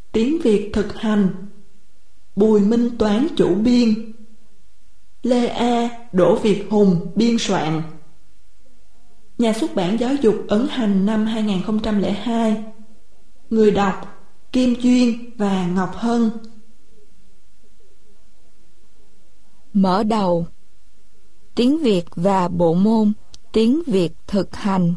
tiếng Việt thực hành, Bùi Minh Toán chủ biên, Lê A, Đỗ Việt Hùng biên soạn. Nhà xuất bản Giáo dục ấn hành năm 2002. Người đọc Kim Duyên và Ngọc Hân. Mở đầu. Tiếng Việt và bộ môn tiếng Việt thực hành.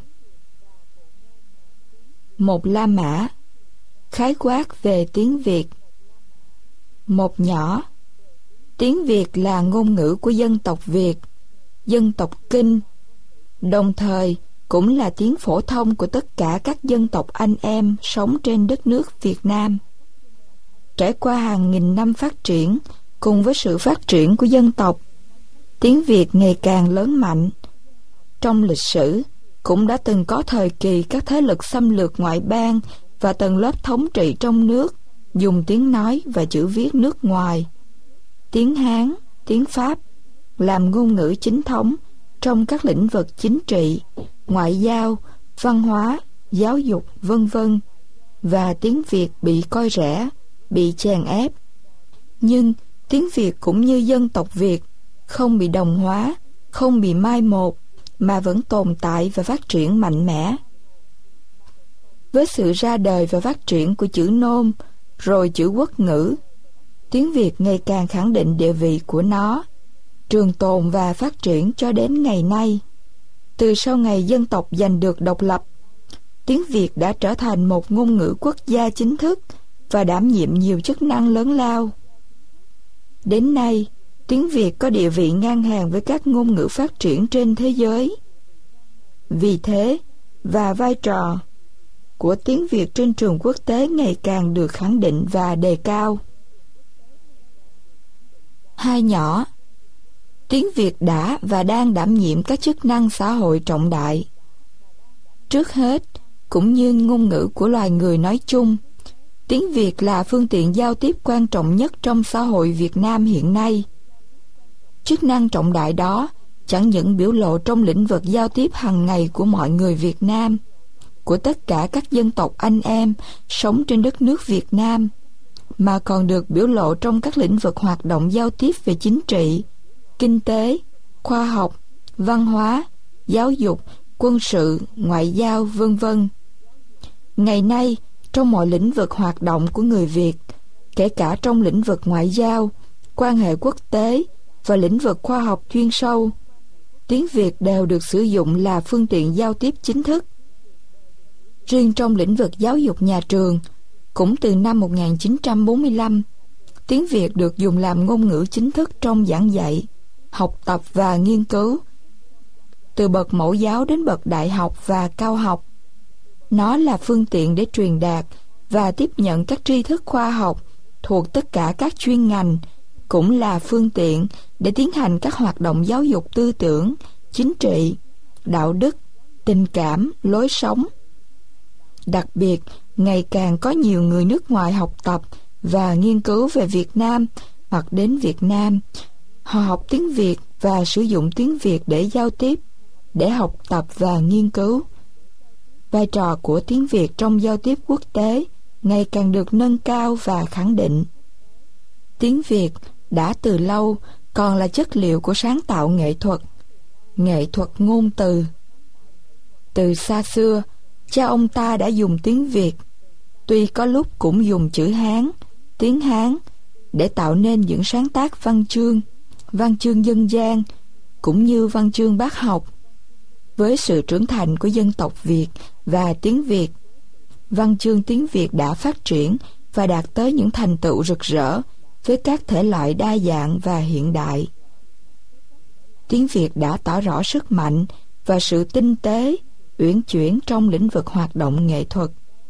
Một La Mã. Khái quát về tiếng Việt. Một nhỏ. Tiếng Việt là ngôn ngữ của dân tộc Việt, dân tộc Kinh, đồng thời cũng là tiếng phổ thông của tất cả các dân tộc anh em sống trên đất nước Việt Nam. Trải qua hàng nghìn năm phát triển, cùng với sự phát triển của dân tộc, tiếng Việt ngày càng lớn mạnh. Trong lịch sử, cũng đã từng có thời kỳ các thế lực xâm lược ngoại bang và tầng lớp thống trị trong nước dùng tiếng nói và chữ viết nước ngoài, tiếng Hán, tiếng Pháp, làm ngôn ngữ chính thống trong các lĩnh vực chính trị, ngoại giao, văn hóa, giáo dục, v.v. và tiếng Việt bị coi rẻ, bị chèn ép. Nhưng tiếng Việt cũng như dân tộc Việt không bị đồng hóa, không bị mai một, mà vẫn tồn tại và phát triển mạnh mẽ. Với sự ra đời và phát triển của chữ nôm, rồi chữ quốc ngữ, tiếng Việt ngày càng khẳng định địa vị của nó, trường tồn và phát triển cho đến ngày nay. Từ sau ngày dân tộc giành được độc lập, tiếng Việt đã trở thành một ngôn ngữ quốc gia chính thức và đảm nhiệm nhiều chức năng lớn lao. Đến nay, tiếng Việt có địa vị ngang hàng với các ngôn ngữ phát triển trên thế giới. Vì thế, và vai trò của tiếng Việt trên trường quốc tế ngày càng được khẳng định và đề cao. Hai nhỏ. Tiếng Việt đã và đang đảm nhiệm các chức năng xã hội trọng đại. Trước hết, cũng như ngôn ngữ của loài người nói chung, tiếng Việt là phương tiện giao tiếp quan trọng nhất trong xã hội Việt Nam hiện nay. Chức năng trọng đại đó chẳng những biểu lộ trong lĩnh vực giao tiếp hàng ngày của mọi người Việt Nam, của tất cả các dân tộc anh em sống trên đất nước Việt Nam, mà còn được biểu lộ trong các lĩnh vực hoạt động giao tiếp về chính trị, kinh tế, khoa học, văn hóa, giáo dục, quân sự, ngoại giao, v.v. Ngày nay, trong mọi lĩnh vực hoạt động của người Việt, kể cả trong lĩnh vực ngoại giao, quan hệ quốc tế và lĩnh vực khoa học chuyên sâu, tiếng Việt đều được sử dụng là phương tiện giao tiếp chính thức. Riêng trong lĩnh vực giáo dục nhà trường, cũng từ năm 1945, tiếng Việt được dùng làm ngôn ngữ chính thức trong giảng dạy, học tập và nghiên cứu, từ bậc mẫu giáo đến bậc đại học và cao học. Nó là phương tiện để truyền đạt và tiếp nhận các tri thức khoa học thuộc tất cả các chuyên ngành, cũng là phương tiện để tiến hành các hoạt động giáo dục tư tưởng, chính trị, đạo đức, tình cảm, lối sống. Đặc biệt, ngày càng có nhiều người nước ngoài học tập và nghiên cứu về Việt Nam hoặc đến Việt Nam. Họ học tiếng Việt và sử dụng tiếng Việt để giao tiếp, để học tập và nghiên cứu. Vai trò của tiếng Việt trong giao tiếp quốc tế ngày càng được nâng cao và khẳng định. Tiếng Việt đã từ lâu còn là chất liệu của sáng tạo nghệ thuật ngôn từ. Từ xa xưa, cha ông ta đã dùng tiếng Việt, tuy có lúc cũng dùng chữ Hán, tiếng Hán, để tạo nên những sáng tác văn chương dân gian, cũng như văn chương bác học. Với sự trưởng thành của dân tộc Việt và tiếng Việt, văn chương tiếng Việt đã phát triển và đạt tới những thành tựu rực rỡ với các thể loại đa dạng và hiện đại. Tiếng Việt đã tỏ rõ sức mạnh và sự tinh tế, uyển chuyển trong lĩnh vực hoạt động nghệ thuật.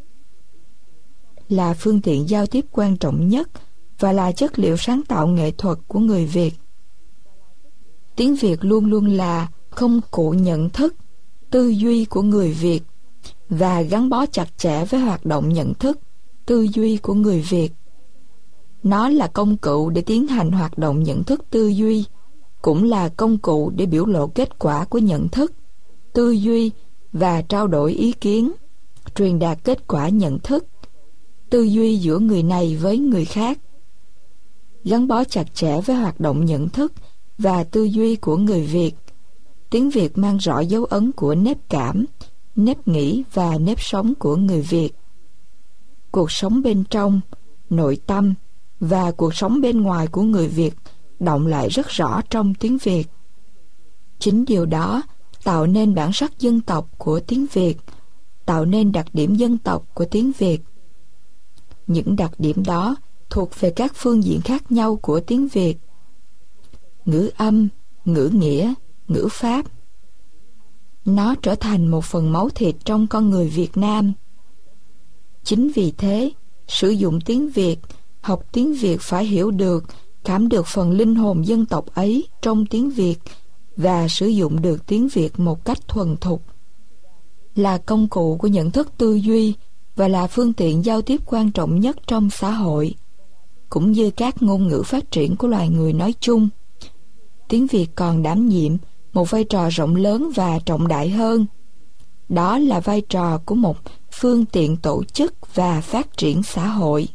Là phương tiện giao tiếp quan trọng nhất và là chất liệu sáng tạo nghệ thuật của người Việt. Tiếng Việt luôn luôn là công cụ nhận thức, tư duy của người Việt và gắn bó chặt chẽ với hoạt động nhận thức, tư duy của người Việt. Nó là công cụ để tiến hành hoạt động nhận thức tư duy, cũng là công cụ để biểu lộ kết quả của nhận thức, tư duy và trao đổi ý kiến, truyền đạt kết quả nhận thức. tư duy giữa người này với người khác. Gắn bó chặt chẽ với hoạt động nhận thức và tư duy của người Việt, tiếng Việt mang rõ dấu ấn của nếp cảm, nếp nghĩ và nếp sống của người Việt. Cuộc sống bên trong, nội tâm và cuộc sống bên ngoài của người Việt đọng lại rất rõ trong tiếng Việt. Chính điều đó tạo nên bản sắc dân tộc của tiếng Việt, tạo nên đặc điểm dân tộc của tiếng Việt. Những đặc điểm đó thuộc về các phương diện khác nhau của tiếng Việt: ngữ âm, ngữ nghĩa, ngữ pháp. Nó trở thành một phần máu thịt trong con người Việt Nam. Chính vì thế, sử dụng tiếng Việt, học tiếng Việt phải hiểu được, cảm được phần linh hồn dân tộc ấy trong tiếng Việt và sử dụng được tiếng Việt một cách thuần thục. Là công cụ của nhận thức tư duy và là phương tiện giao tiếp quan trọng nhất trong xã hội, cũng như các ngôn ngữ phát triển của loài người nói chung. Tiếng Việt còn đảm nhiệm một vai trò rộng lớn và trọng đại hơn. Đó là vai trò của một phương tiện tổ chức và phát triển xã hội.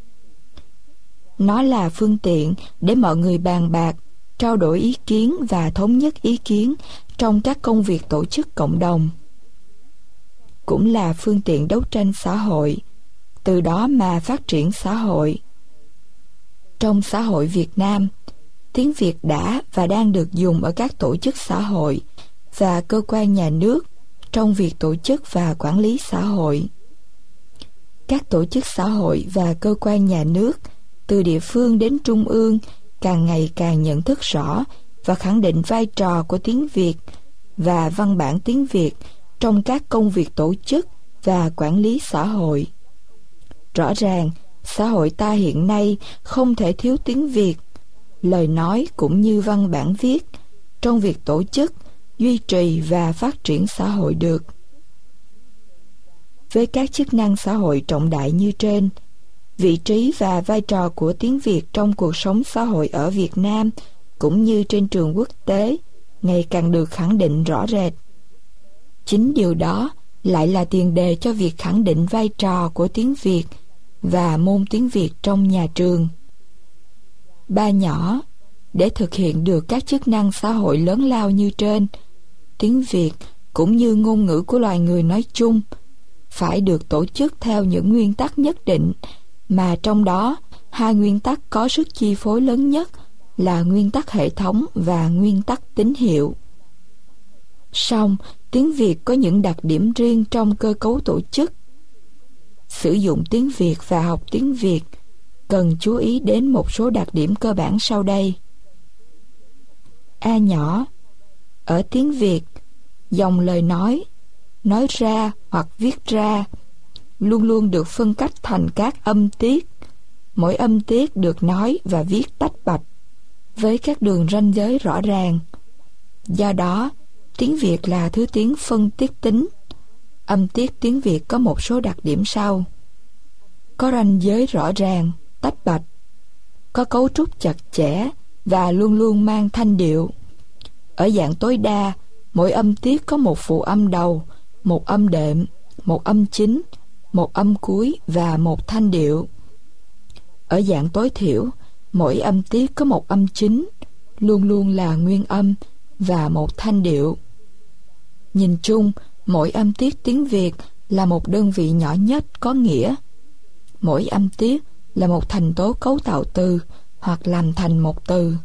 Nó là phương tiện để mọi người bàn bạc, trao đổi ý kiến và thống nhất ý kiến trong các công việc tổ chức cộng đồng. Cũng là phương tiện đấu tranh xã hội, từ đó mà phát triển xã hội. Trong xã hội Việt Nam, tiếng Việt đã và đang được dùng ở các tổ chức xã hội và cơ quan nhà nước trong việc tổ chức và quản lý xã hội. Các tổ chức xã hội và cơ quan nhà nước, từ địa phương đến trung ương, càng ngày càng nhận thức rõ và khẳng định vai trò của tiếng Việt và văn bản tiếng Việt trong các công việc tổ chức và quản lý xã hội. Rõ ràng, xã hội ta hiện nay không thể thiếu tiếng Việt, lời nói cũng như văn bản viết, trong việc tổ chức, duy trì và phát triển xã hội được. Với các chức năng xã hội trọng đại như trên, vị trí và vai trò của tiếng Việt trong cuộc sống xã hội ở Việt Nam cũng như trên trường quốc tế ngày càng được khẳng định rõ rệt. Chính điều đó lại là tiền đề cho việc khẳng định vai trò của tiếng Việt và môn tiếng Việt trong nhà trường. Ba nhỏ, để thực hiện được các chức năng xã hội lớn lao như trên, tiếng Việt cũng như ngôn ngữ của loài người nói chung phải được tổ chức theo những nguyên tắc nhất định, mà trong đó hai nguyên tắc có sức chi phối lớn nhất là nguyên tắc hệ thống và nguyên tắc tín hiệu. Song, tiếng Việt có những đặc điểm riêng trong cơ cấu tổ chức. Sử dụng tiếng Việt và học tiếng Việt cần chú ý đến một số đặc điểm cơ bản sau đây. A nhỏ, ở tiếng Việt, dòng lời nói ra hoặc viết ra, luôn luôn được phân cách thành các âm tiết. Mỗi âm tiết được nói và viết tách bạch, với các đường ranh giới rõ ràng. Do đó, tiếng Việt là thứ tiếng phân tiết tính. Âm tiết tiếng Việt có một số đặc điểm sau: có ranh giới rõ ràng, tách bạch, có cấu trúc chặt chẽ và luôn luôn mang thanh điệu. Ở dạng tối đa, mỗi âm tiết có một phụ âm đầu, một âm đệm, một âm chính, một âm cuối và một thanh điệu. Ở dạng tối thiểu, mỗi âm tiết có một âm chính, luôn luôn là nguyên âm và một thanh điệu. Nhìn chung, mỗi âm tiết tiếng Việt là một đơn vị nhỏ nhất có nghĩa. Mỗi âm tiết là một thành tố cấu tạo từ hoặc làm thành một từ.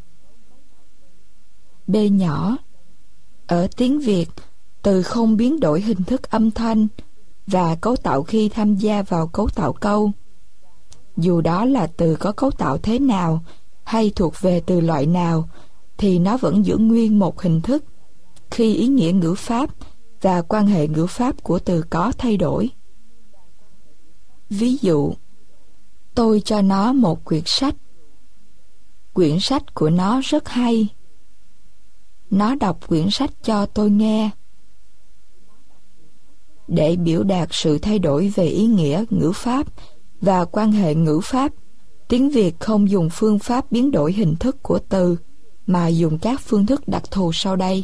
B nhỏ, ở tiếng Việt, từ không biến đổi hình thức âm thanh và cấu tạo khi tham gia vào cấu tạo câu. Dù đó là từ có cấu tạo thế nào hay thuộc về từ loại nào, thì nó vẫn giữ nguyên một hình thức khi ý nghĩa ngữ pháp và quan hệ ngữ pháp của từ có thay đổi. Ví dụ, tôi cho nó một quyển sách. Quyển sách của nó rất hay. Nó đọc quyển sách cho tôi nghe. Để biểu đạt sự thay đổi về ý nghĩa ngữ pháp và quan hệ ngữ pháp, tiếng Việt không dùng phương pháp biến đổi hình thức của từ, mà dùng các phương thức đặc thù sau đây.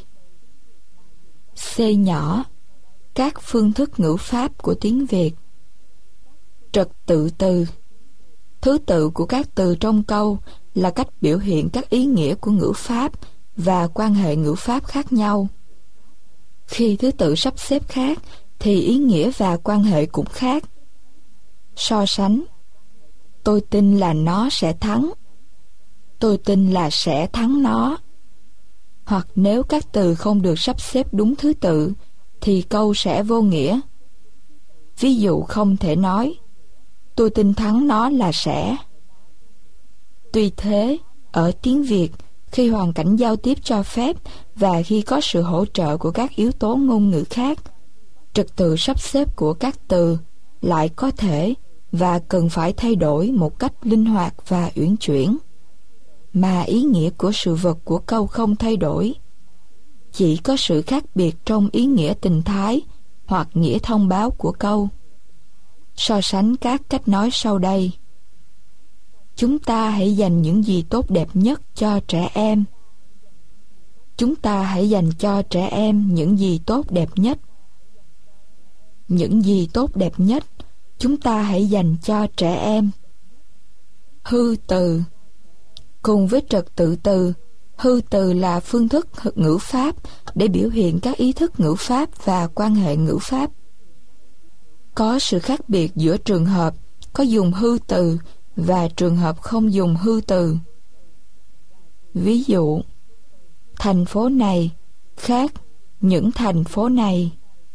C nhỏ, các phương thức ngữ pháp của tiếng Việt. Trật tự từ. Thứ tự của các từ trong câu là cách biểu hiện các ý nghĩa của ngữ pháp và quan hệ ngữ pháp khác nhau. Khi thứ tự sắp xếp khác thì ý nghĩa và quan hệ cũng khác. So sánh: tôi tin là nó sẽ thắng. Tôi tin là sẽ thắng nó. Hoặc nếu các từ không được sắp xếp đúng thứ tự thì câu sẽ vô nghĩa. Ví dụ không thể nói tôi tin thắng nó là sẽ. Tuy thế, ở tiếng Việt, khi hoàn cảnh giao tiếp cho phép và khi có sự hỗ trợ của các yếu tố ngôn ngữ khác, trật tự sắp xếp của các từ lại có thể và cần phải thay đổi một cách linh hoạt và uyển chuyển, mà ý nghĩa của sự vật của câu không thay đổi. Chỉ có sự khác biệt trong ý nghĩa tình thái hoặc nghĩa thông báo của câu. So sánh các cách nói sau đây. Chúng ta hãy dành những gì tốt đẹp nhất cho trẻ em. Chúng ta hãy dành cho trẻ em những gì tốt đẹp nhất. Những gì tốt đẹp nhất, chúng ta hãy dành cho trẻ em. Hư từ. Cùng với trật tự từ, hư từ là phương thức ngữ pháp để biểu hiện các ý thức ngữ pháp và quan hệ ngữ pháp. Có sự khác biệt giữa trường hợp có dùng hư từ và trường hợp không dùng hư từ. Ví dụ, thành phố này khác những thành phố này.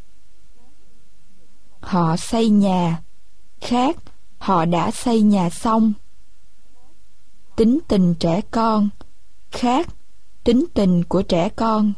Họ xây nhà khác họ đã xây nhà xong. Tính tình trẻ con khác tính tình của trẻ con.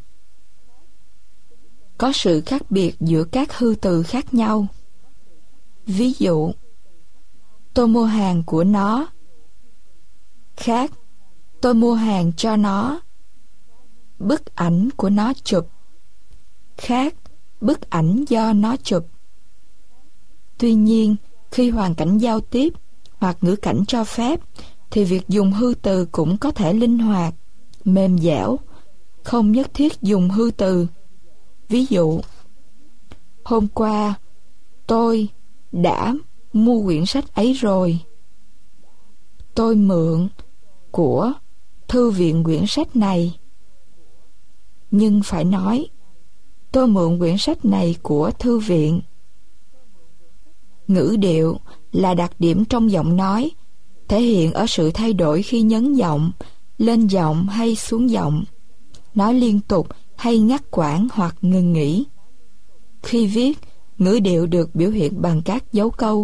Có sự khác biệt giữa các hư từ khác nhau. Ví dụ, tôi mua hàng của nó khác tôi mua hàng cho nó. Bức ảnh của nó chụp khác bức ảnh do nó chụp. Tuy nhiên, khi hoàn cảnh giao tiếp hoặc ngữ cảnh cho phép thì việc dùng hư từ cũng có thể linh hoạt, mềm dẻo, không nhất thiết dùng hư từ. Ví dụ, hôm qua tôi đã mua quyển sách ấy rồi. Tôi mượn của thư viện quyển sách này. Nhưng phải nói, tôi mượn quyển sách này của thư viện. Ngữ điệu là đặc điểm trong giọng nói, thể hiện ở sự thay đổi khi nhấn giọng, lên giọng hay xuống giọng, nói liên tục hay ngắt quãng hoặc ngừng nghỉ. Khi viết, ngữ điệu được biểu hiện bằng các dấu câu.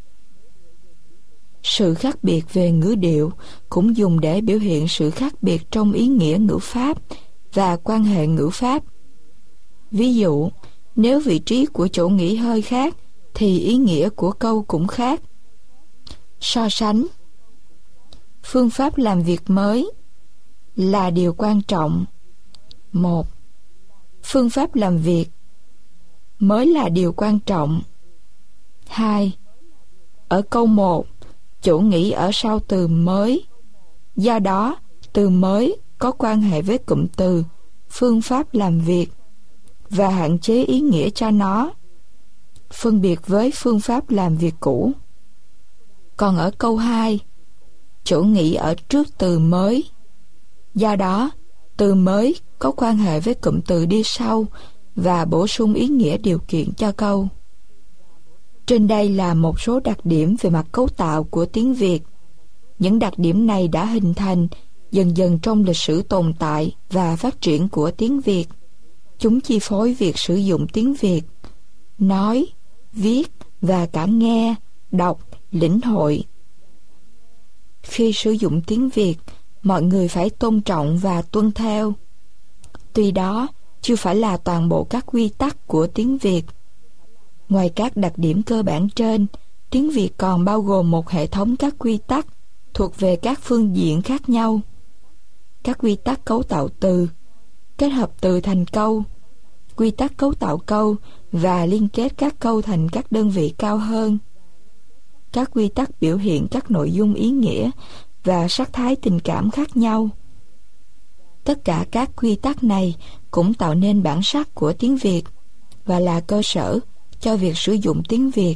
Sự khác biệt về ngữ điệu cũng dùng để biểu hiện sự khác biệt trong ý nghĩa ngữ pháp và quan hệ ngữ pháp. Ví dụ, nếu vị trí của chỗ nghỉ hơi khác thì ý nghĩa của câu cũng khác. So sánh: phương pháp làm việc mới là điều quan trọng. 1. Phương pháp làm việc mới là điều quan trọng. 2. Ở câu 1, chỗ nghỉ ở sau từ mới. Do đó, từ mới có quan hệ với cụm từ phương pháp làm việc và hạn chế ý nghĩa cho nó, phân biệt với phương pháp làm việc cũ. Còn ở câu 2, chỗ nghỉ ở trước từ mới. Do đó, từ mới có quan hệ với cụm từ đi sau và bổ sung ý nghĩa điều kiện cho câu. Trên đây là một số đặc điểm về mặt cấu tạo của tiếng Việt. Những đặc điểm này đã hình thành dần dần trong lịch sử tồn tại và phát triển của tiếng Việt. Chúng chi phối việc sử dụng tiếng Việt, nói, viết và cả nghe, đọc, lĩnh hội. Khi sử dụng tiếng Việt, mọi người phải tôn trọng và tuân theo. Tuy đó, chưa phải là toàn bộ các quy tắc của tiếng Việt. Ngoài các đặc điểm cơ bản trên, tiếng Việt còn bao gồm một hệ thống các quy tắc thuộc về các phương diện khác nhau. Các quy tắc cấu tạo từ, kết hợp từ thành câu, quy tắc cấu tạo câu và liên kết các câu thành các đơn vị cao hơn, các quy tắc biểu hiện các nội dung ý nghĩa và sắc thái tình cảm khác nhau. Tất cả các quy tắc này cũng tạo nên bản sắc của tiếng Việt và là cơ sở cho việc sử dụng tiếng Việt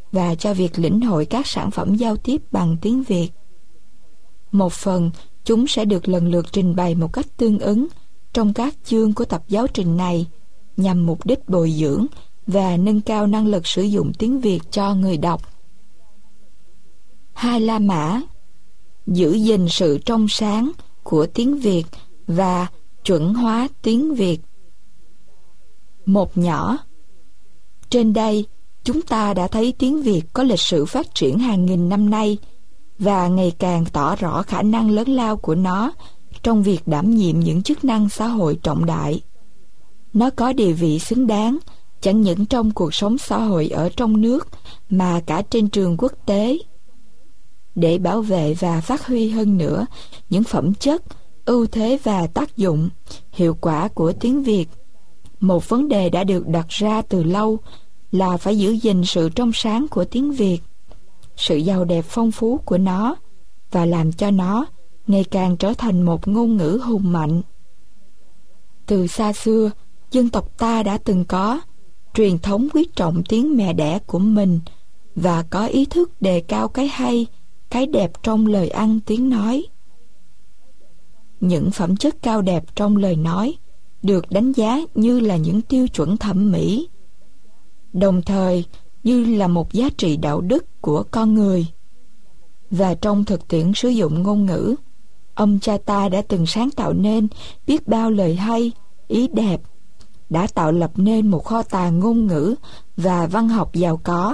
và cho việc lĩnh hội các sản phẩm giao tiếp bằng tiếng Việt. Một phần, chúng sẽ được lần lượt trình bày một cách tương ứng trong các chương của tập giáo trình này, nhằm mục đích bồi dưỡng và nâng cao năng lực sử dụng tiếng Việt cho người đọc. 2 La Mã: giữ gìn sự trong sáng của tiếng Việt và chuẩn hóa tiếng Việt. Một nhỏ. Trên đây, chúng ta đã thấy tiếng Việt có lịch sử phát triển hàng nghìn năm nay và ngày càng tỏ rõ khả năng lớn lao của nó trong việc đảm nhiệm những chức năng xã hội trọng đại. Nó có địa vị xứng đáng chẳng những trong cuộc sống xã hội ở trong nước mà cả trên trường quốc tế. Để bảo vệ và phát huy hơn nữa những phẩm chất, ưu thế và tác dụng, hiệu quả của tiếng Việt, một vấn đề đã được đặt ra từ lâu là phải giữ gìn sự trong sáng của tiếng Việt, sự giàu đẹp phong phú của nó, và làm cho nó ngày càng trở thành một ngôn ngữ hùng mạnh. Từ xa xưa, dân tộc ta đã từng có truyền thống quý trọng tiếng mẹ đẻ của mình và có ý thức đề cao cái hay, cái đẹp trong lời ăn tiếng nói. Những phẩm chất cao đẹp trong lời nói được đánh giá như là những tiêu chuẩn thẩm mỹ, đồng thời như là một giá trị đạo đức của con người. Và trong thực tiễn sử dụng ngôn ngữ, ông cha ta đã từng sáng tạo nên biết bao lời hay, ý đẹp, đã tạo lập nên một kho tàng ngôn ngữ và văn học giàu có.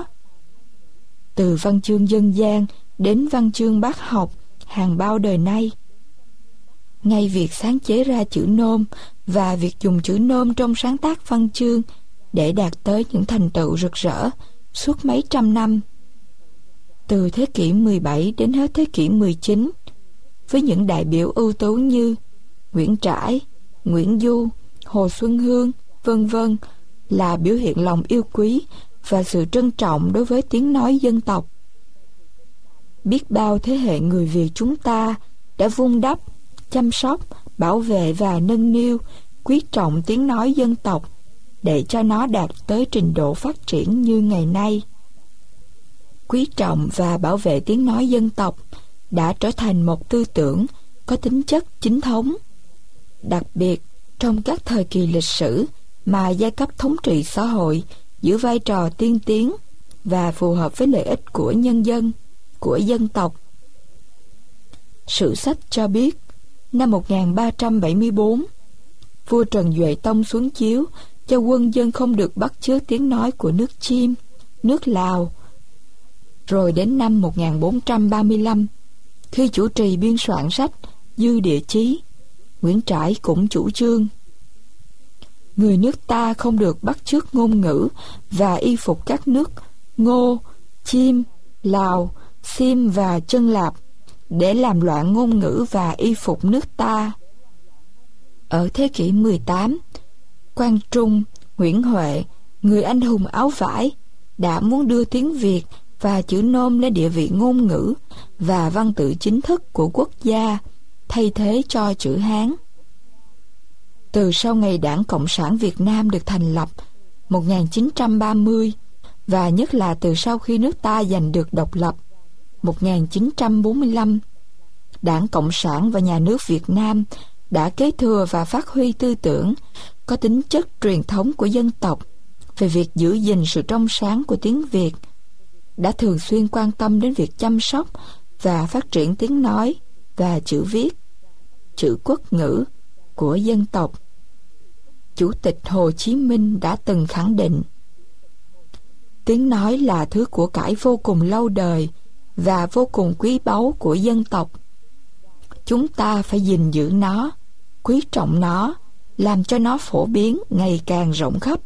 Từ văn chương dân gian đến văn chương bác học hàng bao đời nay, ngay việc sáng chế ra chữ nôm và việc dùng chữ nôm trong sáng tác văn chương để đạt tới những thành tựu rực rỡ suốt mấy trăm năm. Từ thế kỷ 17 đến hết thế kỷ 19, với những đại biểu ưu tú như Nguyễn Trãi, Nguyễn Du, Hồ Xuân Hương, vân vân, là biểu hiện lòng yêu quý và sự trân trọng đối với tiếng nói dân tộc. Biết bao thế hệ người Việt chúng ta đã vun đắp, chăm sóc, bảo vệ và nâng niu, quý trọng tiếng nói dân tộc để cho nó đạt tới trình độ phát triển như ngày nay. Quý trọng và bảo vệ tiếng nói dân tộc đã trở thành một tư tưởng có tính chất chính thống, đặc biệt trong các thời kỳ lịch sử mà giai cấp thống trị xã hội giữ vai trò tiên tiến và phù hợp với lợi ích của nhân dân, của dân tộc. Sử sách cho biết, năm 1374, vua Trần Duệ Tông xuống chiếu cho quân dân không được bắt chước tiếng nói của nước Chiêm, nước Lào. Rồi đến năm 1435, khi chủ trì biên soạn sách Dư Địa Chí, Nguyễn Trãi cũng chủ trương người nước ta không được bắt chước ngôn ngữ và y phục các nước Ngô, Chiêm, Lào, Xiêm và Chân Lạp để làm loạn ngôn ngữ và y phục nước ta. Ở thế kỷ 18, Quang Trung, Nguyễn Huệ, người anh hùng áo vải, đã muốn đưa tiếng Việt và chữ nôm lên địa vị ngôn ngữ và văn tự chính thức của quốc gia, thay thế cho chữ Hán. Từ sau ngày Đảng Cộng sản Việt Nam được thành lập 1930, và nhất là từ sau khi nước ta giành được độc lập 1945, Đảng Cộng sản và Nhà nước Việt Nam đã kế thừa và phát huy tư tưởng có tính chất truyền thống của dân tộc về việc giữ gìn sự trong sáng của tiếng Việt, đã thường xuyên quan tâm đến việc chăm sóc và phát triển tiếng nói và chữ viết, chữ quốc ngữ của dân tộc. Chủ tịch Hồ Chí Minh đã từng khẳng định, tiếng nói là thứ của cải vô cùng lâu đời và vô cùng quý báu của dân tộc. Chúng ta phải gìn giữ nó, quý trọng nó, làm cho nó phổ biến ngày càng rộng khắp.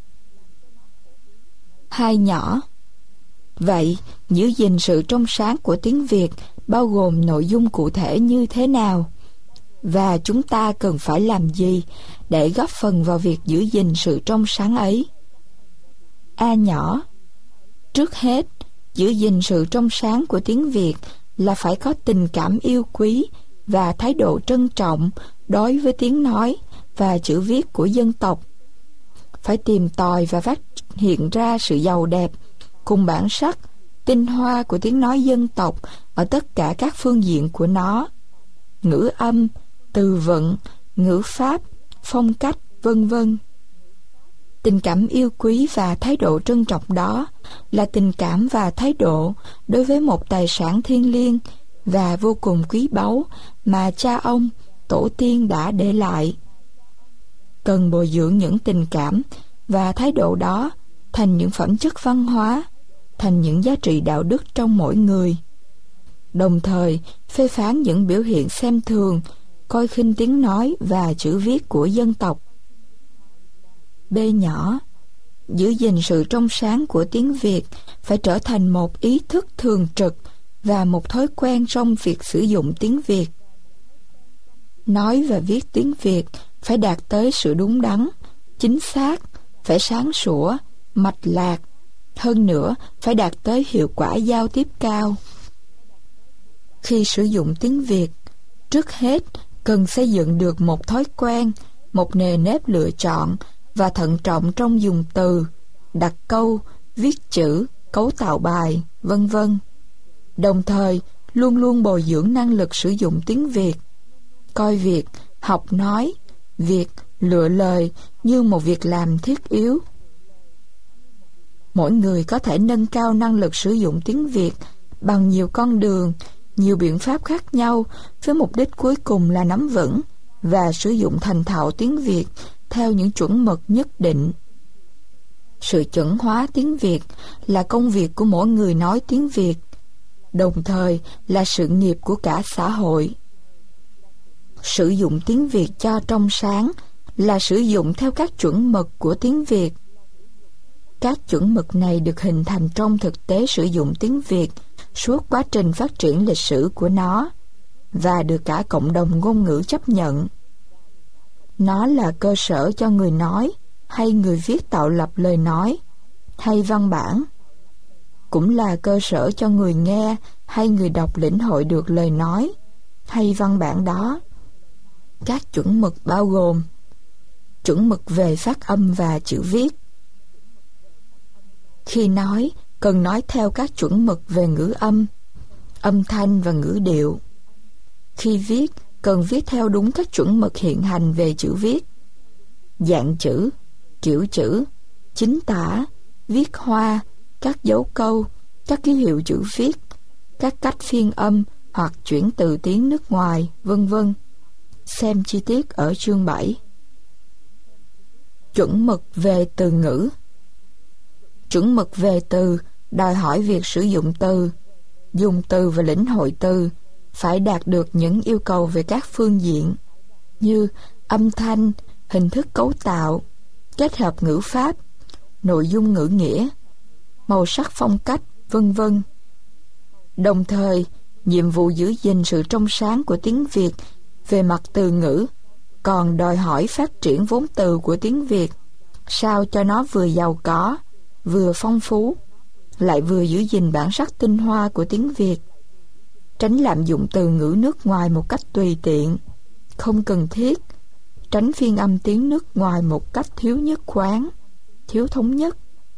Hai nhỏ. Vậy, giữ gìn sự trong sáng của tiếng Việt bao gồm nội dung cụ thể như thế nào? Và chúng ta cần phải làm gì để góp phần vào việc giữ gìn sự trong sáng ấy? A nhỏ. Trước hết, giữ gìn sự trong sáng của tiếng Việt là phải có tình cảm yêu quý và thái độ trân trọng đối với tiếng nói và chữ viết của dân tộc. Phải tìm tòi và phát hiện ra sự giàu đẹp cùng bản sắc, tinh hoa của tiếng nói dân tộc ở tất cả các phương diện của nó: ngữ âm, từ vựng, ngữ pháp, phong cách, vân vân. Tình cảm yêu quý và thái độ trân trọng đó là tình cảm và thái độ đối với một tài sản thiêng liêng và vô cùng quý báu mà cha ông, tổ tiên đã để lại. Cần bồi dưỡng những tình cảm và thái độ đó thành những phẩm chất văn hóa, thành những giá trị đạo đức trong mỗi người, đồng thời phê phán những biểu hiện xem thường, coi khinh tiếng nói và chữ viết của dân tộc. B nhỏ, giữ gìn sự trong sáng của tiếng Việt phải trở thành một ý thức thường trực và một thói quen trong việc sử dụng tiếng Việt. Nói và viết tiếng Việt phải đạt tới sự đúng đắn, chính xác, phải sáng sủa, mạch lạc, hơn nữa phải đạt tới hiệu quả giao tiếp cao. Khi sử dụng tiếng Việt, trước hết cần xây dựng được một thói quen, một nề nếp lựa chọn và thận trọng trong dùng từ, đặt câu, viết chữ, cấu tạo bài, vân vân. Đồng thời, luôn luôn bồi dưỡng năng lực sử dụng tiếng Việt, coi việc học nói, việc lựa lời như một việc làm thiết yếu. Mỗi người có thể nâng cao năng lực sử dụng tiếng Việt bằng nhiều con đường, nhiều biện pháp khác nhau, với mục đích cuối cùng là nắm vững và sử dụng thành thạo tiếng Việt theo những chuẩn mực nhất định. Sự chuẩn hóa tiếng Việt là công việc của mỗi người nói tiếng Việt, đồng thời là sự nghiệp của cả xã hội. Sử dụng tiếng Việt cho trong sáng là sử dụng theo các chuẩn mực của tiếng Việt. Các chuẩn mực này được hình thành trong thực tế sử dụng tiếng Việt suốt quá trình phát triển lịch sử của nó và được cả cộng đồng ngôn ngữ chấp nhận. Nó là cơ sở cho người nói hay người viết tạo lập lời nói hay văn bản, cũng là cơ sở cho người nghe hay người đọc lĩnh hội được lời nói hay văn bản đó. Các chuẩn mực bao gồm chuẩn mực về phát âm và chữ viết. Khi nói, cần nói theo các chuẩn mực về ngữ âm, âm thanh và ngữ điệu. Khi viết, cần viết theo đúng các chuẩn mực hiện hành về chữ viết, dạng chữ, kiểu chữ, chính tả, viết hoa, các dấu câu, các ký hiệu chữ viết, các cách phiên âm hoặc chuyển từ tiếng nước ngoài, vân vân. Xem chi tiết ở chương 7. Chuẩn mực về từ ngữ. Chuẩn mực về từ đòi hỏi việc sử dụng từ, dùng từ và lĩnh hội từ phải đạt được những yêu cầu về các phương diện như âm thanh, hình thức cấu tạo, kết hợp ngữ pháp, nội dung ngữ nghĩa, màu sắc phong cách, vân vân. Đồng thời, nhiệm vụ giữ gìn sự trong sáng của tiếng Việt về mặt từ ngữ còn đòi hỏi phát triển vốn từ của tiếng Việt sao cho nó vừa giàu có, vừa phong phú, lại vừa giữ gìn bản sắc tinh hoa của tiếng Việt, tránh lạm dụng từ ngữ nước ngoài một cách tùy tiện, không cần thiết, tránh phiên âm tiếng nước ngoài một cách thiếu nhất quán, thiếu thống nhất.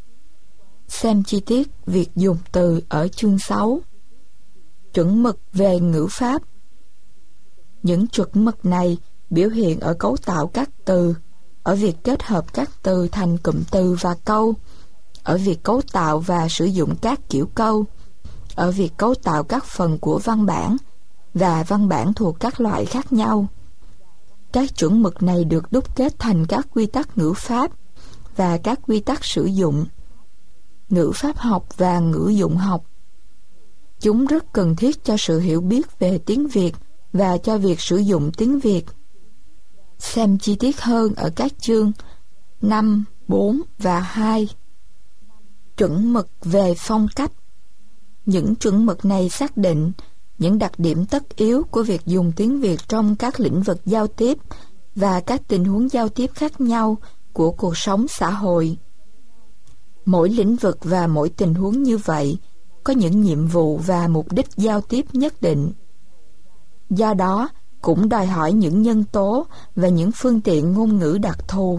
Xem chi tiết việc dùng từ ở chương 6. Chuẩn mực về ngữ pháp. Những chuẩn mực này biểu hiện ở cấu tạo các từ, ở việc kết hợp các từ thành cụm từ và câu, ở việc cấu tạo và sử dụng các kiểu câu, ở việc cấu tạo các phần của văn bản và văn bản thuộc các loại khác nhau. Các chuẩn mực này được đúc kết thành các quy tắc ngữ pháp và các quy tắc sử dụng, ngữ pháp học và ngữ dụng học. Chúng rất cần thiết cho sự hiểu biết về tiếng Việt và cho việc sử dụng tiếng Việt. Xem chi tiết hơn ở các chương 5, 4 và 2. Chuẩn mực về phong cách. Những chuẩn mực này xác định những đặc điểm tất yếu của việc dùng tiếng Việt trong các lĩnh vực giao tiếp và các tình huống giao tiếp khác nhau của cuộc sống xã hội. Mỗi lĩnh vực và mỗi tình huống như vậy có những nhiệm vụ và mục đích giao tiếp nhất định. Do đó, cũng đòi hỏi những nhân tố và những phương tiện ngôn ngữ đặc thù.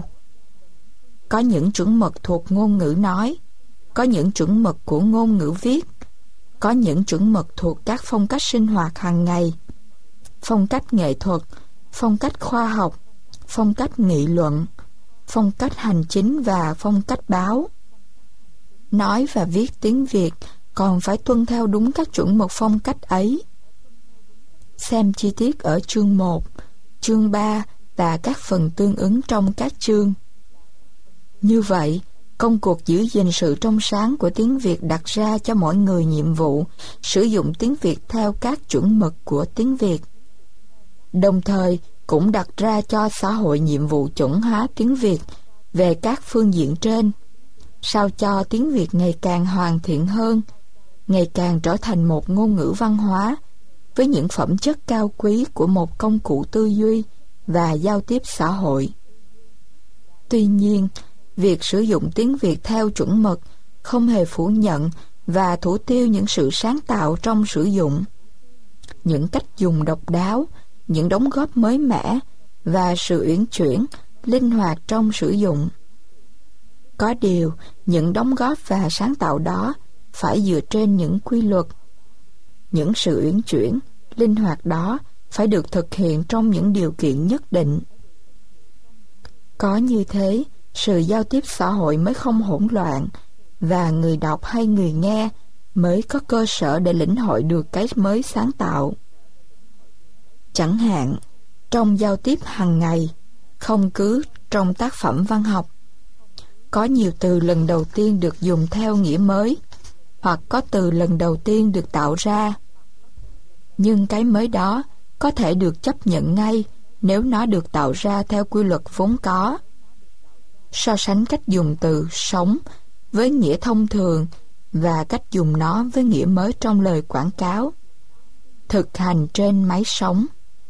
Có những chuẩn mực thuộc ngôn ngữ nói, có những chuẩn mực của ngôn ngữ viết, có những chuẩn mực thuộc các phong cách sinh hoạt hàng ngày: phong cách nghệ thuật, phong cách khoa học, phong cách nghị luận, phong cách hành chính và phong cách báo. Nói và viết tiếng Việt còn phải tuân theo đúng các chuẩn mực phong cách ấy. Xem chi tiết ở chương 1, chương 3 và các phần tương ứng trong các chương. Như vậy, công cuộc giữ gìn sự trong sáng của tiếng Việt đặt ra cho mỗi người nhiệm vụ sử dụng tiếng Việt theo các chuẩn mực của tiếng Việt. Đồng thời cũng đặt ra cho xã hội nhiệm vụ chuẩn hóa tiếng Việt về các phương diện trên, sao cho tiếng Việt ngày càng hoàn thiện hơn, ngày càng trở thành một ngôn ngữ văn hóa với những phẩm chất cao quý của một công cụ tư duy và giao tiếp xã hội. Tuy nhiên, việc sử dụng tiếng Việt theo chuẩn mực không hề phủ nhận và thủ tiêu những sự sáng tạo trong sử dụng, những cách dùng độc đáo, những đóng góp mới mẻ và sự uyển chuyển, linh hoạt trong sử dụng. Có điều, những đóng góp và sáng tạo đó phải dựa trên những quy luật. Những sự uyển chuyển, linh hoạt đó phải được thực hiện trong những điều kiện nhất định. Có như thế, sự giao tiếp xã hội mới không hỗn loạn, và người đọc hay người nghe mới có cơ sở để lĩnh hội được cái mới sáng tạo. Chẳng hạn, trong giao tiếp hàng ngày, không cứ trong tác phẩm văn học, có nhiều từ lần đầu tiên được dùng theo nghĩa mới, hoặc có từ lần đầu tiên được tạo ra. Nhưng cái mới đó có thể được chấp nhận ngay nếu nó được tạo ra theo quy luật vốn có. So sánh cách dùng từ sống với nghĩa thông thường và cách dùng nó với nghĩa mới trong lời quảng cáo. Thực hành trên máy sống.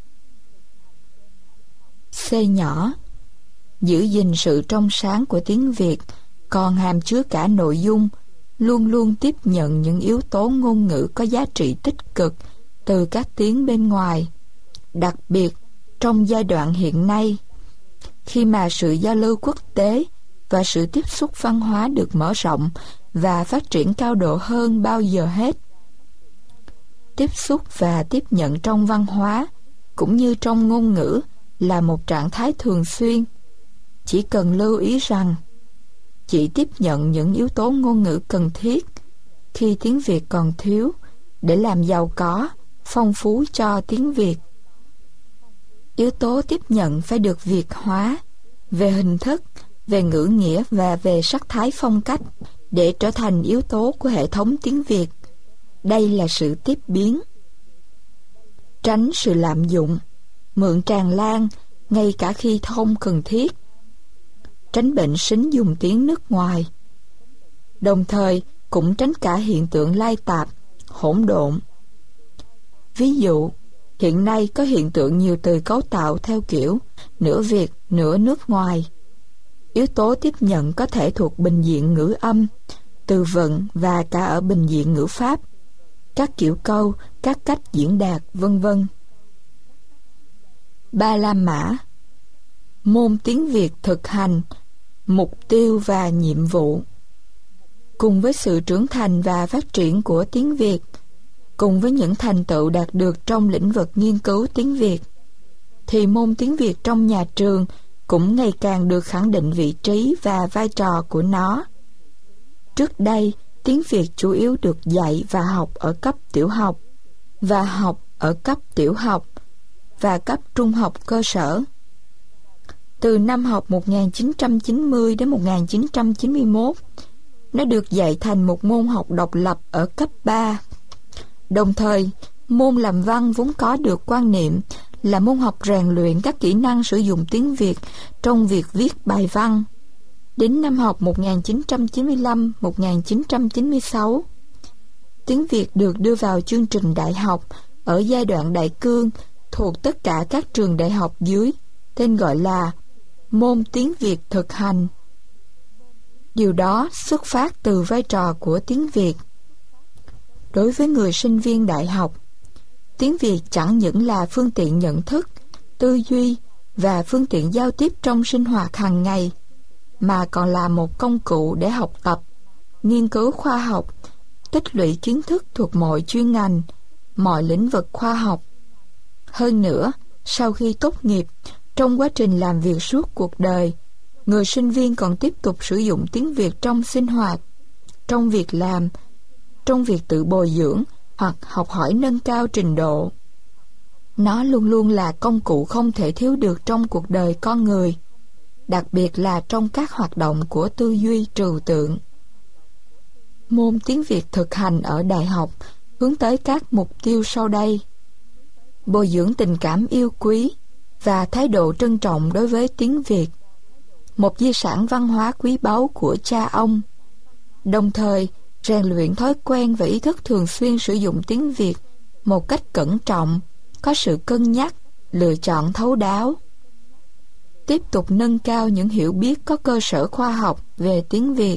C nhỏ. Giữ gìn sự trong sáng của tiếng Việt còn hàm chứa cả nội dung luôn luôn tiếp nhận những yếu tố ngôn ngữ có giá trị tích cực từ các tiếng bên ngoài, đặc biệt trong giai đoạn hiện nay, khi mà sự giao lưu quốc tế và sự tiếp xúc văn hóa được mở rộng và phát triển cao độ hơn bao giờ hết. Tiếp xúc và tiếp nhận trong văn hóa cũng như trong ngôn ngữ là một trạng thái thường xuyên. Chỉ cần lưu ý rằng chỉ tiếp nhận những yếu tố ngôn ngữ cần thiết khi tiếng Việt còn thiếu để làm giàu có, phong phú cho tiếng Việt. Yếu tố tiếp nhận phải được Việt hóa về hình thức, về ngữ nghĩa và về sắc thái phong cách để trở thành yếu tố của hệ thống tiếng Việt. Đây là sự tiếp biến. Tránh sự lạm dụng, mượn tràn lan ngay cả khi không cần thiết. Tránh bệnh sính dùng tiếng nước ngoài. Đồng thời cũng tránh cả hiện tượng lai tạp, hỗn độn. Ví dụ, hiện nay có hiện tượng nhiều từ cấu tạo theo kiểu nửa Việt, nửa nước ngoài. Yếu tố tiếp nhận có thể thuộc bình diện ngữ âm, từ vựng và cả ở bình diện ngữ pháp, các kiểu câu, các cách diễn đạt, vân vân. Ba la mã. Môn tiếng Việt thực hành, mục tiêu và nhiệm vụ. Cùng với sự trưởng thành và phát triển của tiếng Việt, cùng với những thành tựu đạt được trong lĩnh vực nghiên cứu tiếng Việt, thì môn tiếng Việt trong nhà trường cũng ngày càng được khẳng định vị trí và vai trò của nó. Trước đây, tiếng Việt chủ yếu được dạy và học ở cấp tiểu học, và học ở cấp tiểu học và cấp trung học cơ sở. Từ năm học 1990 đến 1991, nó được dạy thành một môn học độc lập ở cấp 3. Đồng thời, môn làm văn vốn có được quan niệm là môn học rèn luyện các kỹ năng sử dụng tiếng Việt trong việc viết bài văn. Đến năm học 1995-1996, tiếng Việt được đưa vào chương trình đại học ở giai đoạn đại cương thuộc tất cả các trường đại học dưới, tên gọi là môn tiếng Việt thực hành. Điều đó xuất phát từ vai trò của tiếng Việt. Đối với người sinh viên đại học, tiếng Việt chẳng những là phương tiện nhận thức, tư duy và phương tiện giao tiếp trong sinh hoạt hàng ngày, mà còn là một công cụ để học tập, nghiên cứu khoa học, tích lũy kiến thức thuộc mọi chuyên ngành, mọi lĩnh vực khoa học. Hơn nữa, sau khi tốt nghiệp, trong quá trình làm việc suốt cuộc đời, người sinh viên còn tiếp tục sử dụng tiếng Việt trong sinh hoạt, trong việc làm, trong việc tự bồi dưỡng hoặc học hỏi nâng cao trình độ. Nó luôn luôn là công cụ không thể thiếu được trong cuộc đời con người, đặc biệt là trong các hoạt động của tư duy trừu tượng. Môn tiếng Việt thực hành ở đại học hướng tới các mục tiêu sau đây: bồi dưỡng tình cảm yêu quý và thái độ trân trọng đối với tiếng Việt, một di sản văn hóa quý báu của cha ông, đồng thời rèn luyện thói quen và ý thức thường xuyên sử dụng tiếng Việt một cách cẩn trọng, có sự cân nhắc, lựa chọn thấu đáo. Tiếp tục nâng cao những hiểu biết có cơ sở khoa học về tiếng Việt.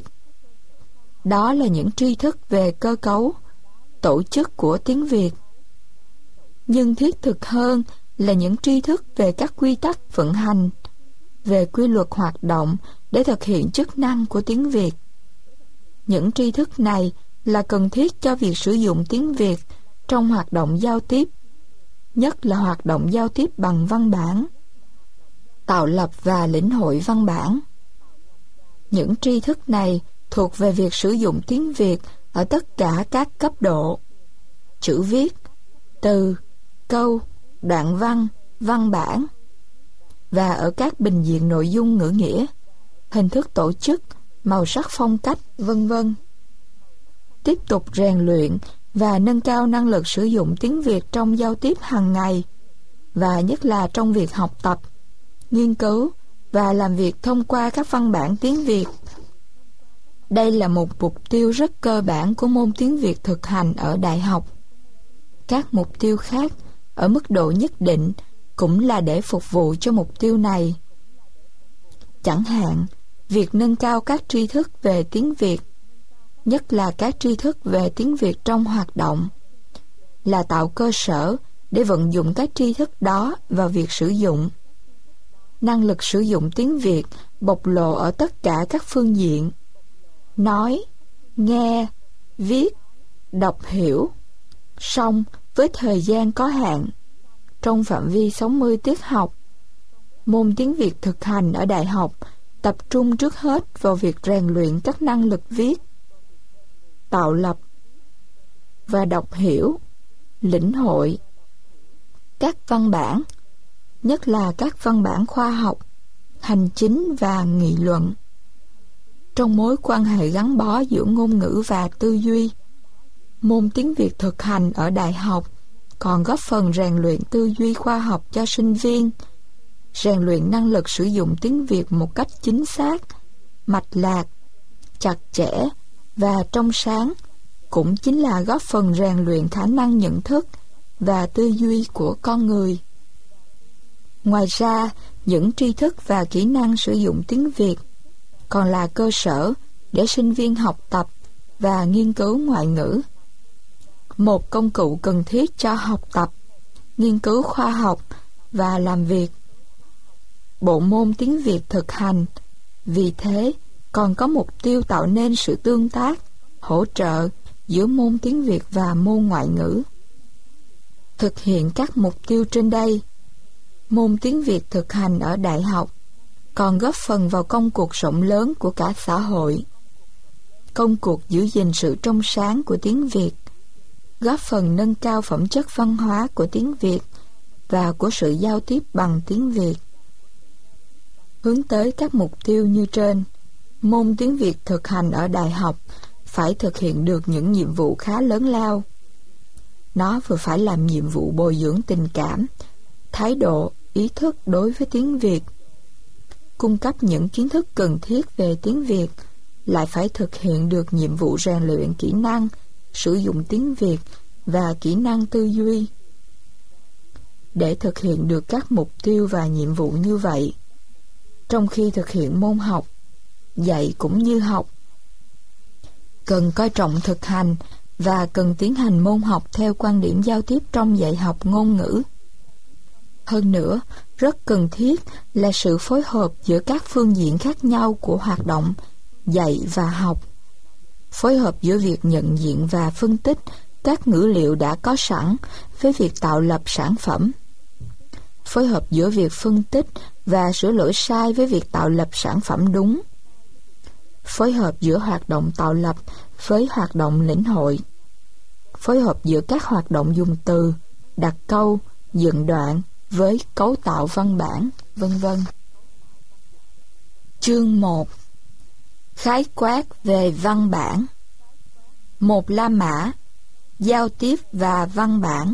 Đó là những tri thức về cơ cấu, tổ chức của tiếng Việt. Nhưng thiết thực hơn là những tri thức về các quy tắc vận hành, về quy luật hoạt động để thực hiện chức năng của tiếng Việt. Những tri thức này là cần thiết cho việc sử dụng tiếng Việt trong hoạt động giao tiếp, nhất là hoạt động giao tiếp bằng văn bản, tạo lập và lĩnh hội văn bản. Những tri thức này thuộc về việc sử dụng tiếng Việt ở tất cả các cấp độ: chữ viết, từ, câu, đoạn văn, văn bản, và ở các bình diện nội dung ngữ nghĩa, hình thức tổ chức, màu sắc phong cách, vân vân. Tiếp tục rèn luyện và nâng cao năng lực sử dụng tiếng Việt trong giao tiếp hàng ngày, và nhất là trong việc học tập, nghiên cứu và làm việc thông qua các văn bản tiếng Việt. Đây là một mục tiêu rất cơ bản của môn tiếng Việt thực hành ở đại học. Các mục tiêu khác ở mức độ nhất định cũng là để phục vụ cho mục tiêu này. Chẳng hạn, việc nâng cao các tri thức về tiếng Việt, nhất là các tri thức về tiếng Việt trong hoạt động, là tạo cơ sở để vận dụng các tri thức đó vào việc sử dụng. Năng lực sử dụng tiếng Việt bộc lộ ở tất cả các phương diện: nói, nghe, viết, đọc hiểu, song với thời gian có hạn, trong phạm vi 60 tiết học. Môn tiếng Việt thực hành ở đại học tập trung trước hết vào việc rèn luyện các năng lực viết, tạo lập và đọc hiểu, lĩnh hội các văn bản, nhất là các văn bản khoa học, hành chính và nghị luận. Trong mối quan hệ gắn bó giữa ngôn ngữ và tư duy, môn tiếng Việt thực hành ở đại học còn góp phần rèn luyện tư duy khoa học cho sinh viên, rèn luyện năng lực sử dụng tiếng Việt một cách chính xác, mạch lạc, chặt chẽ và trong sáng, cũng chính là góp phần rèn luyện khả năng nhận thức và tư duy của con người. Ngoài ra, những tri thức và kỹ năng sử dụng tiếng Việt còn là cơ sở để sinh viên học tập và nghiên cứu ngoại ngữ, một công cụ cần thiết cho học tập, nghiên cứu khoa học và làm việc. Bộ môn tiếng Việt thực hành, vì thế, còn có mục tiêu tạo nên sự tương tác, hỗ trợ giữa môn tiếng Việt và môn ngoại ngữ. Thực hiện các mục tiêu trên đây, môn tiếng Việt thực hành ở đại học còn góp phần vào công cuộc rộng lớn của cả xã hội. Công cuộc giữ gìn sự trong sáng của tiếng Việt, góp phần nâng cao phẩm chất văn hóa của tiếng Việt và của sự giao tiếp bằng tiếng Việt. Hướng tới các mục tiêu như trên, môn tiếng Việt thực hành ở đại học phải thực hiện được những nhiệm vụ khá lớn lao. Nó vừa phải làm nhiệm vụ bồi dưỡng tình cảm, thái độ, ý thức đối với tiếng Việt, cung cấp những kiến thức cần thiết về tiếng Việt, lại phải thực hiện được nhiệm vụ rèn luyện kỹ năng sử dụng tiếng Việt và kỹ năng tư duy. Để thực hiện được các mục tiêu và nhiệm vụ như vậy, trong khi thực hiện môn học, dạy cũng như học, cần coi trọng thực hành và cần tiến hành môn học theo quan điểm giao tiếp trong dạy học ngôn ngữ. Hơn nữa, rất cần thiết là sự phối hợp giữa các phương diện khác nhau của hoạt động dạy và học. phối hợp giữa việc nhận diện và phân tích các ngữ liệu đã có sẵn với việc tạo lập sản phẩm, phối hợp giữa việc phân tích và sửa lỗi sai với việc tạo lập sản phẩm đúng, phối hợp giữa hoạt động tạo lập với hoạt động lĩnh hội, phối hợp giữa các hoạt động dùng từ, đặt câu, dựng đoạn với cấu tạo văn bản, vân vân. Chương 1. Khái quát về văn bản. 1. La mã, giao tiếp và văn bản.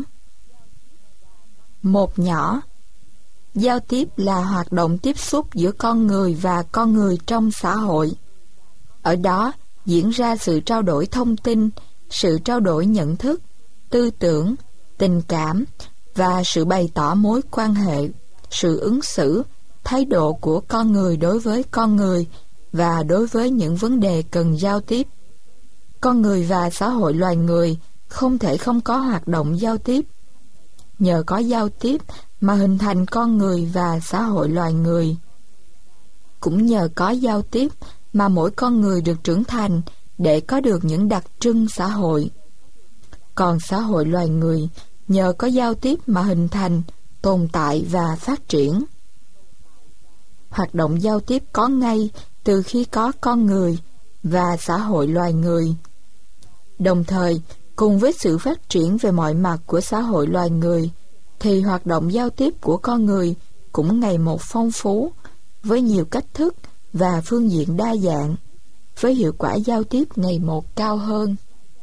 1 nhỏ. Giao tiếp là hoạt động tiếp xúc giữa con người và con người trong xã hội. Ở đó diễn ra sự trao đổi thông tin, sự trao đổi nhận thức, tư tưởng, tình cảm và sự bày tỏ mối quan hệ, sự ứng xử, thái độ của con người đối với con người và đối với những vấn đề cần giao tiếp. Con người và xã hội loài người không thể không có hoạt động giao tiếp. Nhờ có giao tiếp mà hình thành con người và xã hội loài người. Cũng nhờ có giao tiếp mà mỗi con người được trưởng thành để có được những đặc trưng xã hội. Còn xã hội loài người nhờ có giao tiếp mà hình thành, tồn tại và phát triển. Hoạt động giao tiếp có ngay từ khi có con người và xã hội loài người. Đồng thời, cùng với sự phát triển về mọi mặt của xã hội loài người, thì hoạt động giao tiếp của con người cũng ngày một phong phú, với nhiều cách thức và phương diện đa dạng, với hiệu quả giao tiếp ngày một cao hơn.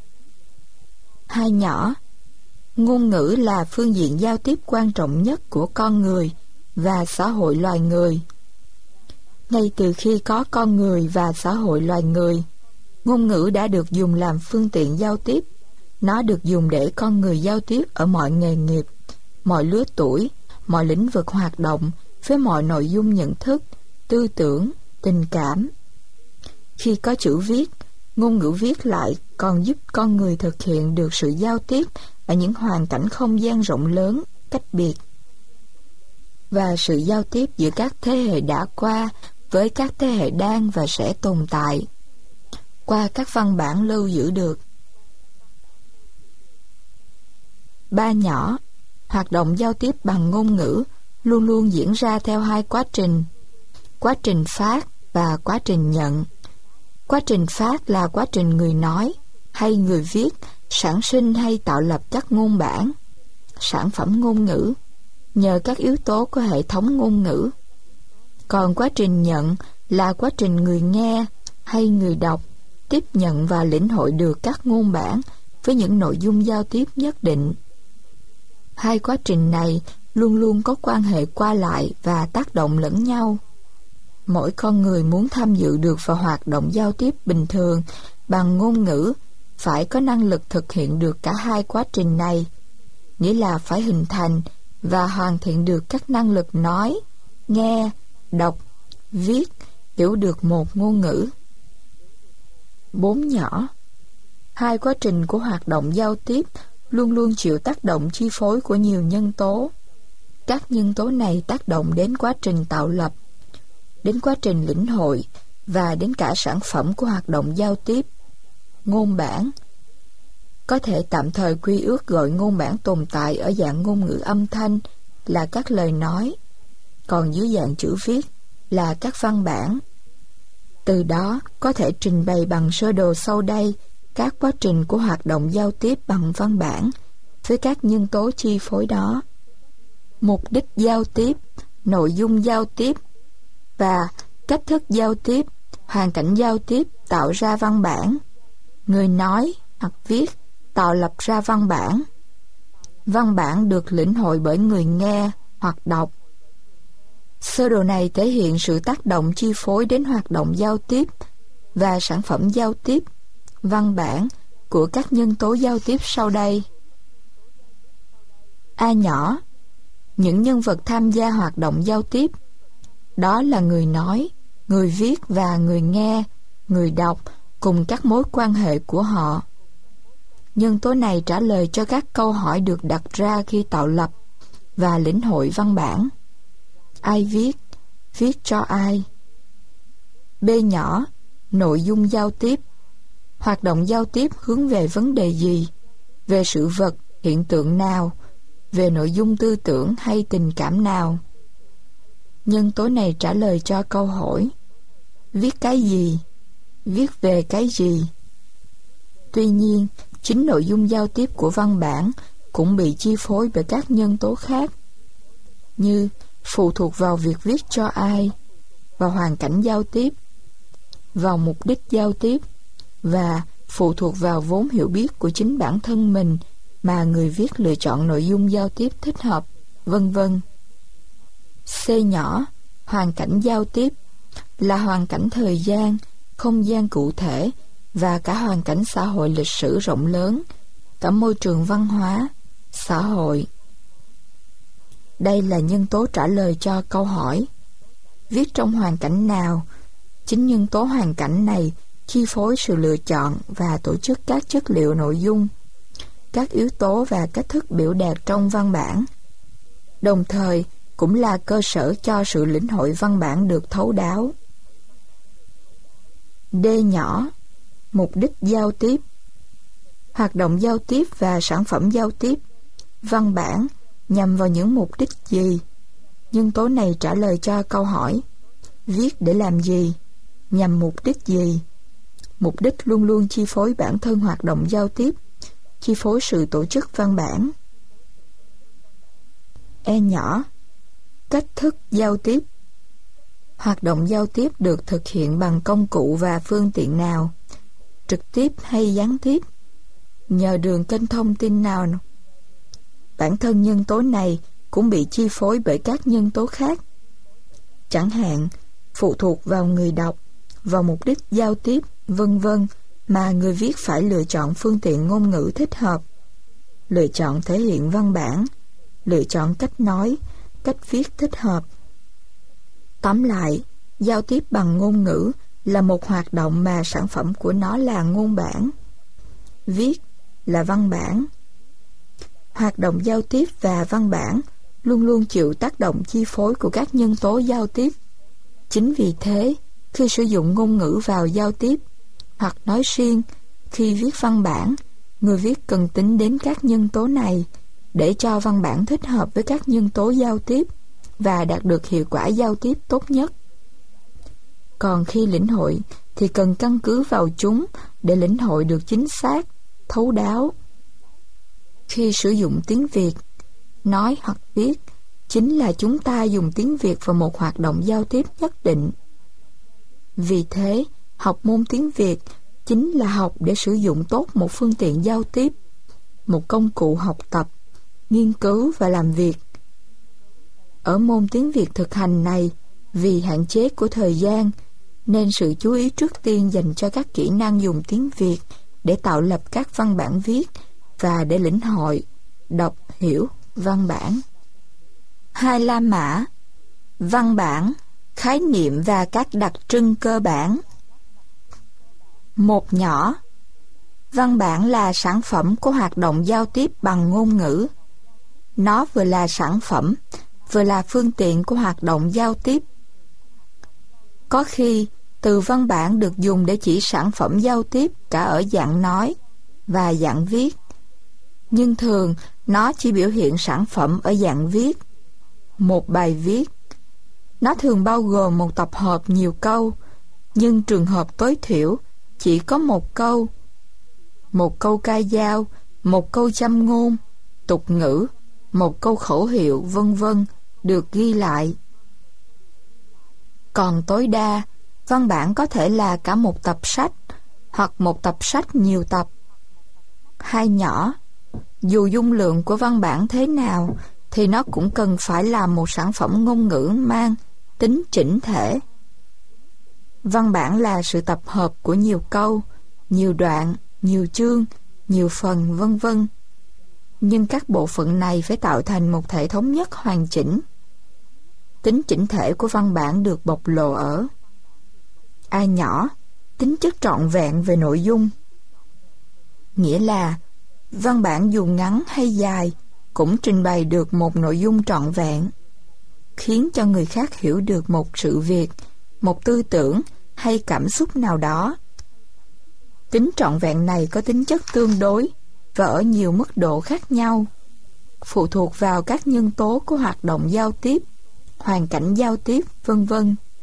2 nhỏ. Ngôn ngữ là phương diện giao tiếp quan trọng nhất của con người và xã hội loài người. Ngay từ khi có con người và xã hội loài người, ngôn ngữ đã được dùng làm phương tiện giao tiếp. Nó được dùng để con người giao tiếp ở mọi nghề nghiệp, mọi lứa tuổi, mọi lĩnh vực hoạt động, với mọi nội dung nhận thức, tư tưởng, tình cảm. Khi có chữ viết, ngôn ngữ viết lại còn giúp con người thực hiện được sự giao tiếp ở những hoàn cảnh không gian rộng lớn, cách biệt. Và sự giao tiếp giữa các thế hệ đã qua với các thế hệ đang và sẽ tồn tại, qua các văn bản lưu giữ được. 3 nhỏ. Hoạt động giao tiếp bằng ngôn ngữ luôn luôn diễn ra theo 2 quá trình phát và quá trình nhận. Quá trình phát là quá trình người nói hay người viết sản sinh hay tạo lập các ngôn bản, sản phẩm ngôn ngữ, nhờ các yếu tố của hệ thống ngôn ngữ. Còn quá trình nhận là quá trình người nghe hay người đọc tiếp nhận và lĩnh hội được các ngôn bản với những nội dung giao tiếp nhất định. 2 quá trình này luôn luôn có quan hệ qua lại và tác động lẫn nhau. Mỗi con người muốn tham dự được vào hoạt động giao tiếp bình thường bằng ngôn ngữ phải có năng lực thực hiện được cả 2 quá trình này, nghĩa là phải hình thành và hoàn thiện được các năng lực nói, nghe, đọc, viết, hiểu được một ngôn ngữ. 4 nhỏ. 2 quá trình của hoạt động giao tiếp luôn luôn chịu tác động chi phối của nhiều nhân tố. Các nhân tố này tác động đến quá trình tạo lập, đến quá trình lĩnh hội và đến cả sản phẩm của hoạt động giao tiếp. Ngôn bản có thể tạm thời quy ước gọi ngôn bản tồn tại ở dạng ngôn ngữ âm thanh là các lời nói, còn dưới dạng chữ viết là các văn bản. Từ đó có thể trình bày bằng sơ đồ sau đây các quá trình của hoạt động giao tiếp bằng văn bản với các nhân tố chi phối đó: mục đích giao tiếp, nội dung giao tiếp và cách thức giao tiếp, hoàn cảnh giao tiếp tạo ra văn bản, người nói hoặc viết tạo lập ra văn bản. Văn bản được lĩnh hội bởi người nghe hoặc đọc. Sơ đồ này thể hiện sự tác động chi phối đến hoạt động giao tiếp và sản phẩm giao tiếp, văn bản của các nhân tố giao tiếp sau đây. A nhỏ. Những nhân vật tham gia hoạt động giao tiếp. Đó là người nói, người viết và người nghe, người đọc cùng các mối quan hệ của họ. Nhân tố này trả lời cho các câu hỏi được đặt ra khi tạo lập và lĩnh hội văn bản. Ai viết? Viết cho ai? B nhỏ. Nội dung giao tiếp. Hoạt động giao tiếp hướng về vấn đề gì? Về sự vật, hiện tượng nào? Về nội dung tư tưởng hay tình cảm nào? Nhân tố này trả lời cho câu hỏi: viết cái gì? Viết về cái gì? Tuy nhiên, chính nội dung giao tiếp của văn bản cũng bị chi phối bởi các nhân tố khác, như phụ thuộc vào việc viết cho ai, vào hoàn cảnh giao tiếp, vào mục đích giao tiếp, và phụ thuộc vào vốn hiểu biết của chính bản thân mình mà người viết lựa chọn nội dung giao tiếp thích hợp, vân vân. C nhỏ, hoàn cảnh giao tiếp là hoàn cảnh thời gian, không gian cụ thể và cả hoàn cảnh xã hội lịch sử rộng lớn, cả môi trường văn hóa, xã hội. Đây là nhân tố trả lời cho câu hỏi: viết trong hoàn cảnh nào? Chính nhân tố hoàn cảnh này chi phối sự lựa chọn và tổ chức các chất liệu nội dung, các yếu tố và cách thức biểu đạt trong văn bản, đồng thời cũng là cơ sở cho sự lĩnh hội văn bản được thấu đáo. D nhỏ, mục đích giao tiếp. Hoạt động giao tiếp và sản phẩm giao tiếp, văn bản nhằm vào những mục đích gì? Nhân tố này trả lời cho câu hỏi: viết để làm gì? Nhằm mục đích gì? Mục đích luôn luôn chi phối bản thân hoạt động giao tiếp, chi phối sự tổ chức văn bản. E nhỏ, cách thức giao tiếp. Hoạt động giao tiếp được thực hiện bằng công cụ và phương tiện nào? Trực tiếp hay gián tiếp? Nhờ đường kênh thông tin nào? Bản thân nhân tố này cũng bị chi phối bởi các nhân tố khác. Chẳng hạn, phụ thuộc vào người đọc, vào mục đích giao tiếp, vân vân, mà người viết phải lựa chọn phương tiện ngôn ngữ thích hợp, lựa chọn thể hiện văn bản, lựa chọn cách nói, cách viết thích hợp. Tóm lại, giao tiếp bằng ngôn ngữ là một hoạt động mà sản phẩm của nó là ngôn bản. Viết là văn bản. Hoạt động giao tiếp và văn bản luôn luôn chịu tác động chi phối của các nhân tố giao tiếp. Chính vì thế, khi sử dụng ngôn ngữ vào giao tiếp, hoặc nói riêng, khi viết văn bản, người viết cần tính đến các nhân tố này để cho văn bản thích hợp với các nhân tố giao tiếp và đạt được hiệu quả giao tiếp tốt nhất. Còn khi lĩnh hội thì cần căn cứ vào chúng để lĩnh hội được chính xác, thấu đáo. Khi sử dụng tiếng Việt, nói hoặc viết, chính là chúng ta dùng tiếng Việt vào một hoạt động giao tiếp nhất định. Vì thế, học môn tiếng Việt chính là học để sử dụng tốt một phương tiện giao tiếp, một công cụ học tập, nghiên cứu và làm việc. Ở môn tiếng Việt thực hành này, vì hạn chế của thời gian, nên sự chú ý trước tiên dành cho các kỹ năng dùng tiếng Việt để tạo lập các văn bản viết và để lĩnh hội, đọc, hiểu văn bản. 2 La Mã, văn bản, khái niệm và các đặc trưng cơ bản. 1 nhỏ, văn bản là sản phẩm của hoạt động giao tiếp bằng ngôn ngữ. Nó vừa là sản phẩm, vừa là phương tiện của hoạt động giao tiếp. Có khi, từ văn bản được dùng để chỉ sản phẩm giao tiếp cả ở dạng nói và dạng viết. Nhưng thường, nó chỉ biểu hiện sản phẩm ở dạng viết. Một bài viết. Nó thường bao gồm một tập hợp nhiều câu, nhưng trường hợp tối thiểu chỉ có một câu. Một câu ca dao, một câu châm ngôn, tục ngữ, một câu khẩu hiệu, vân vân được ghi lại. Còn tối đa, văn bản có thể là cả một tập sách hoặc một tập sách nhiều tập. 2 nhỏ, dù dung lượng của văn bản thế nào thì nó cũng cần phải là một sản phẩm ngôn ngữ mang tính chỉnh thể. Văn bản là sự tập hợp của nhiều câu, nhiều đoạn, nhiều chương, nhiều phần, vân vân. Nhưng các bộ phận này phải tạo thành một thể thống nhất hoàn chỉnh. Tính chỉnh thể của văn bản được bộc lộ ở A nhỏ, tính chất trọn vẹn về nội dung. Nghĩa là văn bản dù ngắn hay dài cũng trình bày được một nội dung trọn vẹn, khiến cho người khác hiểu được một sự việc, một tư tưởng hay cảm xúc nào đó. Tính trọn vẹn này có tính chất tương đối và ở nhiều mức độ khác nhau, phụ thuộc vào các nhân tố của hoạt động giao tiếp, hoàn cảnh giao tiếp, v.v.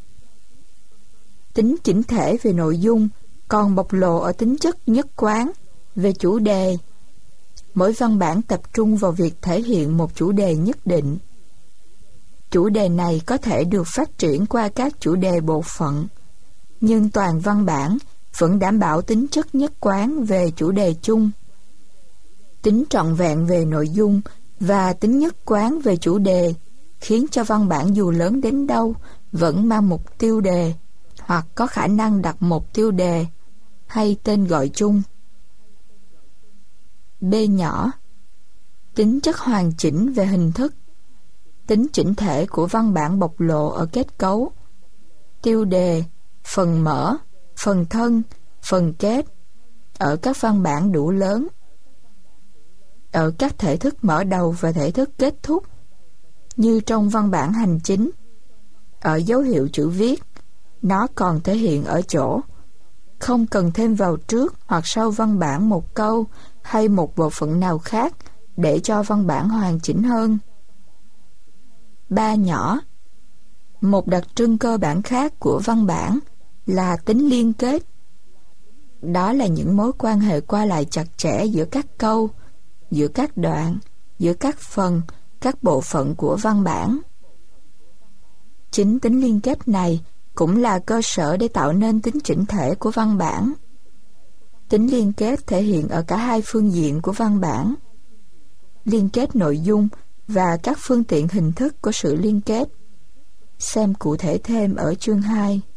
Tính chỉnh thể về nội dung còn bộc lộ ở tính chất nhất quán về chủ đề. Mỗi văn bản tập trung vào việc thể hiện một chủ đề nhất định. Chủ đề này có thể được phát triển qua các chủ đề bộ phận, nhưng toàn văn bản vẫn đảm bảo tính chất nhất quán về chủ đề chung. Tính trọn vẹn về nội dung và tính nhất quán về chủ đề khiến cho văn bản dù lớn đến đâu vẫn mang mục tiêu đề, hoặc có khả năng đặt một tiêu đề hay tên gọi chung. B nhỏ. Tính chất hoàn chỉnh về hình thức. Tính chỉnh thể của văn bản bộc lộ ở kết cấu, tiêu đề, phần mở, phần thân, phần kết, ở các văn bản đủ lớn, ở các thể thức mở đầu và thể thức kết thúc, như trong văn bản hành chính. Ở dấu hiệu chữ viết, nó còn thể hiện ở chỗ không cần thêm vào trước hoặc sau văn bản một câu hay một bộ phận nào khác để cho văn bản hoàn chỉnh hơn. 3 nhỏ. Một đặc trưng cơ bản khác của văn bản là tính liên kết. Đó là những mối quan hệ qua lại chặt chẽ giữa các câu, giữa các đoạn, giữa các phần, các bộ phận của văn bản. Chính tính liên kết này cũng là cơ sở để tạo nên tính chỉnh thể của văn bản. Tính liên kết thể hiện ở cả hai phương diện của văn bản: liên kết nội dung và các phương tiện hình thức của sự liên kết. Xem cụ thể thêm ở chương 2.